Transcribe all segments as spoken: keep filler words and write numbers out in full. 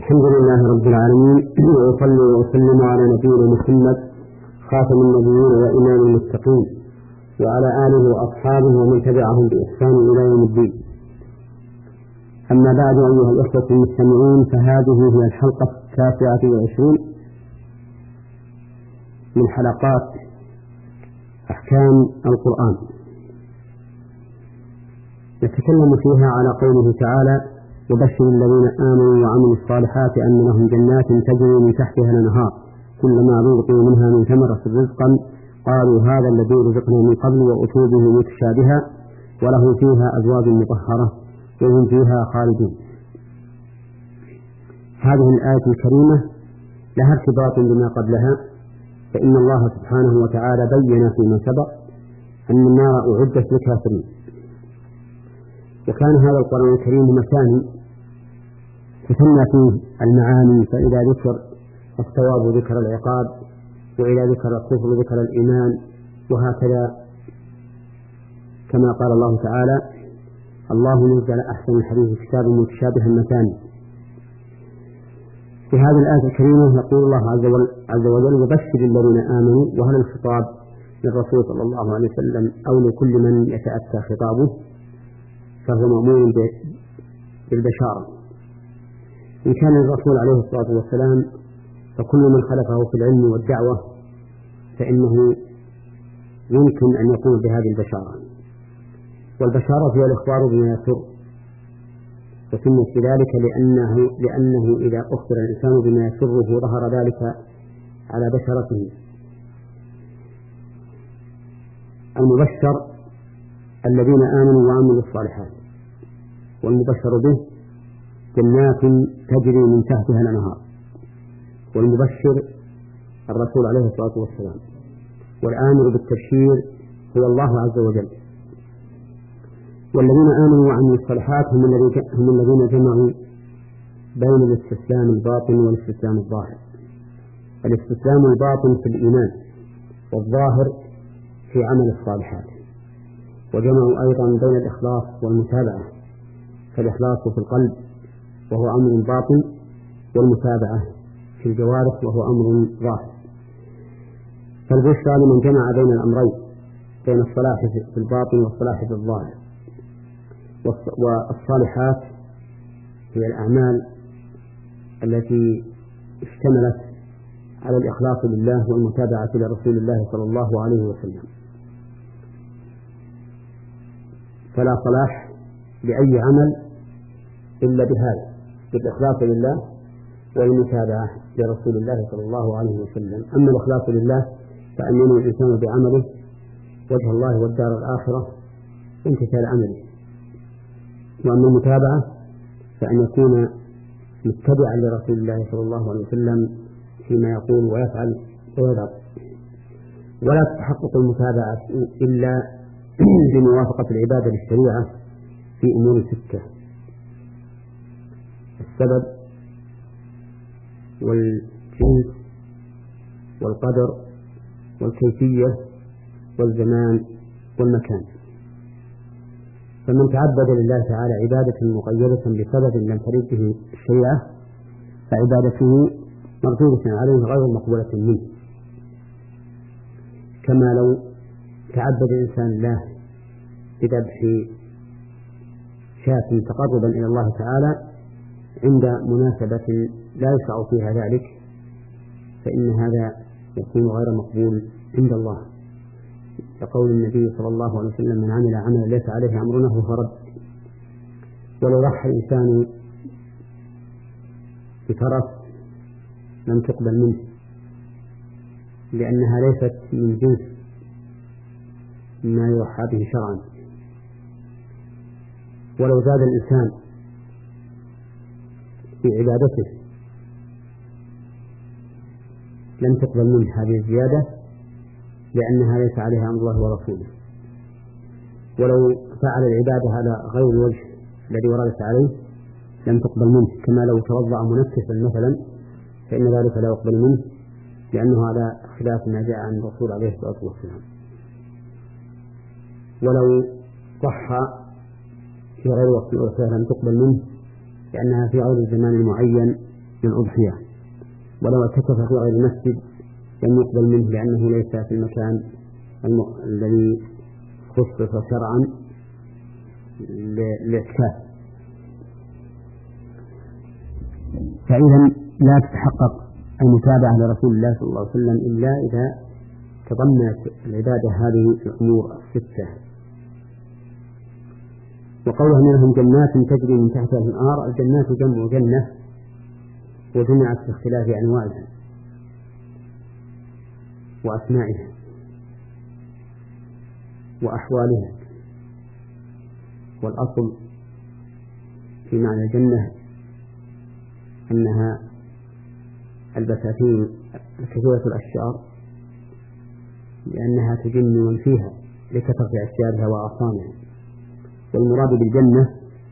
الحمد لله رب العالمين، وأصلي وأسلم على نبينا محمد خاتم النبيين وإمام المتقين، وعلى آله وأصحابه ومن تبعهم بإحسان إلى يوم الدين. أما بعد، أيها الأخوة المستمعون، فهذه هي الحلقة التاسعة والعشرون من حلقات أحكام القرآن، نتكلم فيها على قوله تعالى: وبشر الذين آمنوا وعملوا الصالحات أن لهم جنات تجري من تحتها الأنهار كلما رزقوا منها من ثمرة رزقا قالوا هذا الذي رزقنا من قبل وأتوا به متشابها وله فيها أزواج مطهرة وهم فيها خالدون. هذه الآية الكريمة لها ارتباط بما قبلها، فإن الله سبحانه وتعالى بين فيما سبق أن النار أعدت للكافرين، وكان هذا القرآن الكريم مثاني تثنى فيه المعاني، فإذا ذكر الثواب ذكر العقاب، وإذا ذكر الكفر ذكر الإيمان، وهكذا كما قال الله تعالى: الله نزل أحسن الحديث كتابا متشابها مثاني. في هذه الآية الكريمة يقول الله عز وجل: وبشر الذين آمنوا، وهل الخطاب للرسول صلى الله عليه وسلم أو لكل من يتأتى خطابه؟ فهو مأمور بالبشارة. إن كان الرسول عليه الصلاة والسلام فكل من خلفه في العلم والدعوة فإنه يمكن أن يقوم بهذه البشارة، والبشارة هي الإخبار بما يسر، وسميت بذلك لأنه, لأنه إذا أخبر الإنسان بما يسره ظهر ذلك على بشرته. المبشر الذين آمنوا وعملوا الصالحات، والمبشر به جنات تجري من تحتها الأنهار، والمبشر الرسول عليه الصلاة والسلام، والآمر بالتبشير هو الله عز وجل. والذين آمنوا وعملوا الصالحات هم الذين جمعوا بين الاستسلام الباطن والاستسلام الظاهر. الاستسلام الباطن في الإيمان، والظاهر في عمل الصالحات، وجمعوا أيضا بين الإخلاص والمتابعة، فالإخلاص في القلب وهو أمر باطن، والمتابعة في الجوارح وهو أمر ظاهر. فالبشرى لمن جمع بين الأمرين، بين الصلاح في الباطن والصلاح في الظاهر. والصالحات هي الأعمال التي اشتملت على الإخلاص لله والمتابعة لرسول الله صلى الله عليه وسلم. فلا صلاح لأي عمل إلا بهذا، بالإخلاص لله والمتابعة لرسول الله صلى الله عليه وسلم. أما الإخلاص لله فأن ينوي الإنسان بعمله وجه الله والدار الآخرة امتثال عمله، وأما المتابعة فأن يكون متبعا لرسول الله صلى الله عليه وسلم فيما يقول ويفعل ويدعو. ولا تتحقق المتابعة إلا بموافقة العبادة للشريعة في أمور ستة: السبب والجنس والقدر والكيفية والزمان والمكان. فمن تعبد لله تعالى عبادة مقيدة بسبب لم ترد به الشريعة فعبادته مردودة عليه غير مقبولة منه، كما لو تعبد الإنسان الله بذبح شاة تقربا إلى الله تعالى عند مناسبة لا يشرع فيها ذلك، فإن هذا يكون غير مقبول عند الله، كقول النبي صلى الله عليه وسلم: من عمل عملا ليس عليه أمرنا فهو رد. ولو ضحى الإنسان بفرس لم تقبل منه، لأنها ليست من جنس ما يضحى به شرعا. ولو زاد الإنسان في عبادته لم تقبل منه هذه الزيادة، لأنها ليس عليها أمر الله ورسوله. ولو فعل العبادة على غير الوجه الذي وردت عليه لم تقبل منه، كما لو توضأ منكسا مثلا فإن ذلك لا يقبل منه، لأنه على خلاف ما جاء عن الرسول عليه الصلاة والسلام. ولو ضحى في غير وقت الأضحية لم تقبل منه، لأنها في غير الزمان المعين للأضحية، ولو اعتكف في غير المسجد لم يقبل منه لأنه ليس في المكان الذي خصص شرعا للاعتكاف. فإذا لا تتحقق المتابعة لرسول الله صلى الله عليه وسلم إلا إذا تضمنت العبادة هذه الأمور الستة. وقوله منهم جنات تجري من تحتها الأنهار، الجنات جمع جنة وجمعت باختلاف أنواعها وأسمائها وأحوالها، والأصل في معنى الجنة أنها البساتين كثيرة الأشجار لأنها تجن من فيها لكثرة أشجارها وأغصانها. والمراد بالجنة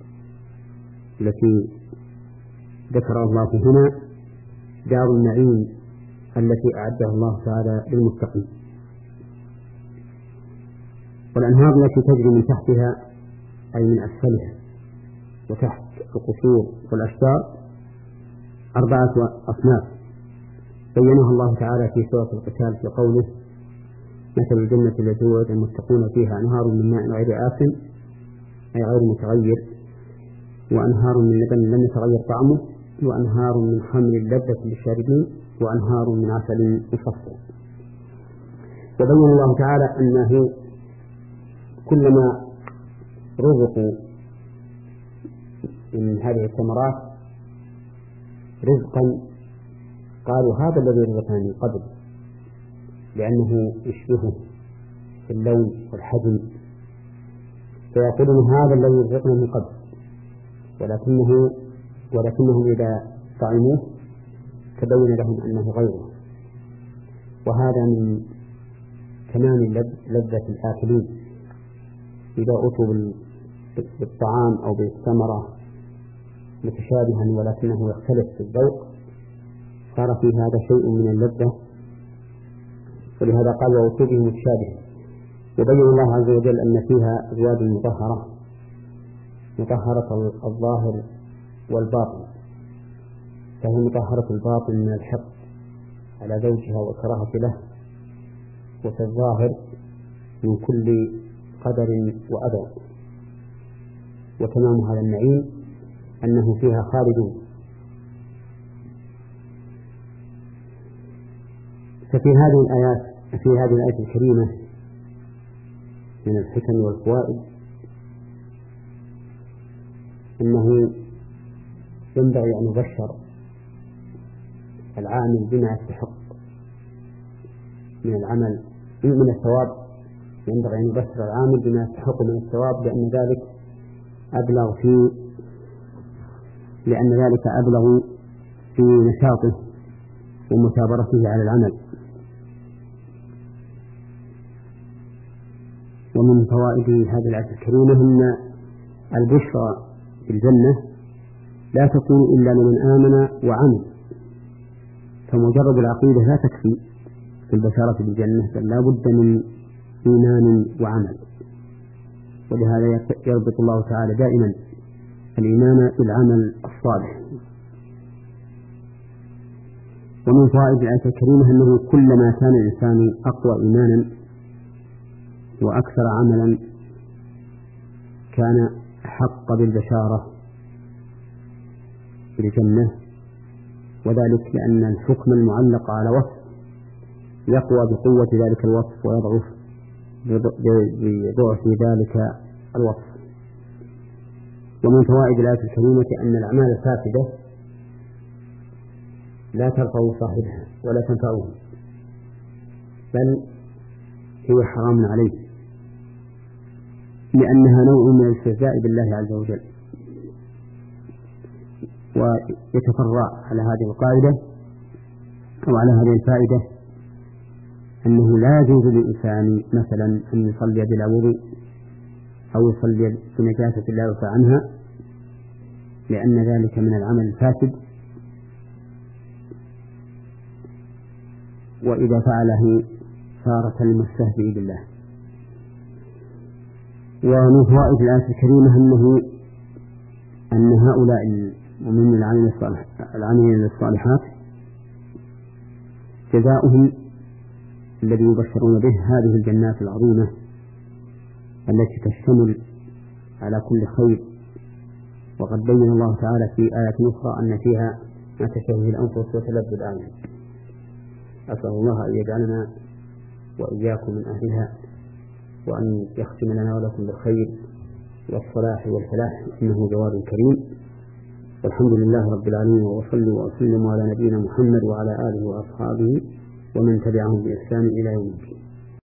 التي ذكر الله هنا دار النعيم التي أعدها الله تعالى للمتقين. والأنهار التي تجري من تحتها أي من أسفلها وتحت القصور والأشجار أربعة أصناف بينها الله تعالى في سورة القتال في قوله: مثل الجنة التي وعد المتقون فيها أنهار من ماء غير آسن أي غير متغير، وأنهار من لبن لم يتغير طعمه، وأنهار من خمر لذة للشاربين، وأنهار من عسل مصفى. وبين الله تعالى أنه كلما رزقوا من هذه الثمرات رزقا قالوا هذا الذي رزقنا من قبل، لأنه يشبهه في اللون والحجم، فيقولون هذا الذي رزقنا من قبل، ولكنه ولكنهم إذا طعموه تبين لهم أنه غيره. وهذا من تمام لذة الآكلين، إذا أتوا بالطعام أو بالثمرة متشابها ولكنه يختلف في الذوق صار في هذا شيء من اللذة، ولهذا قال وأتوا به متشابها. وبين الله عز وجل أن فيها أزواج مطهرة مطهرة الظاهر والباطن، فهي مطهرة الباطن من الحق على زوجها والكراهة له، وفي الظاهر من كل قدر وأذى. وتمام هذا النعيم أنه فيها خالدون. ففي هذه الآيات في هذه الآية الكريمة من الحكم والفوائد أنه ينبغي أن يبشر العامل بما يستحق من العمل من الثواب، ينبغي أن يبشر العامل بما يستحق من الثواب، لأن ذلك أبلغ في لأن ذلك أبلغ في نشاطه ومثابرته على العمل. ومن فوائد هذه الآية الكريمة أن البشرى في الجنة لا تكون إلا لمن آمن وعمل، فمجرد العقيدة لا تكفي في البشارة بالجنة، بل لا بد من إيمان وعمل. ولهذا يربط الله تعالى دائما الإيمان بالعمل الصالح. ومن فوائد الآية الكريمة أنه كلما كان الإنسان أقوى إيمانا وأكثر عملا كان حق بالبشارة بالجنة، وذلك لأن الحكم المعلق على وصف يقوى بقوة ذلك الوصف ويضعف بضعف ذلك الوصف. ومن فوائد الآية الكريمة أن الأعمال الفاسدة لا ترفع صاحبها ولا تنفعه، بل هي حرام عليه، لأنها نوع من الاستهزاء بالله عز وجل. ويتفرع على هذه القاعدة أو على هذه الفائدة أنه لا يجوز للإنسان مثلا أن يصلي بلا وضوء أو يصلي بنجاسة لا يرفع عنها، لأن ذلك من العمل الفاسد، وإذا فعله صار كالمستهزئ بالله. ومن فوائد الآية الكريمة أنه أن هؤلاء ومن العاملين الصالحات جزاؤهم الذي يبشرون به هذه الجنات العظيمة التي تشتمل على كل خير. وقد بين الله تعالى في آيات أخرى أن فيها ما تشتهيه الأنفس وتلذ الأعين. أسأل الله أن يجعلنا وإياكم من أهلها، وأن يختم لنا ولكم بالخير والصلاح والفلاح، إنه جواد كريم. والحمد لله رب العالمين، وصلوا وسلموا على نبينا محمد وعلى آله وأصحابه ومن تبعهم بإحسان إلى يوم الدين.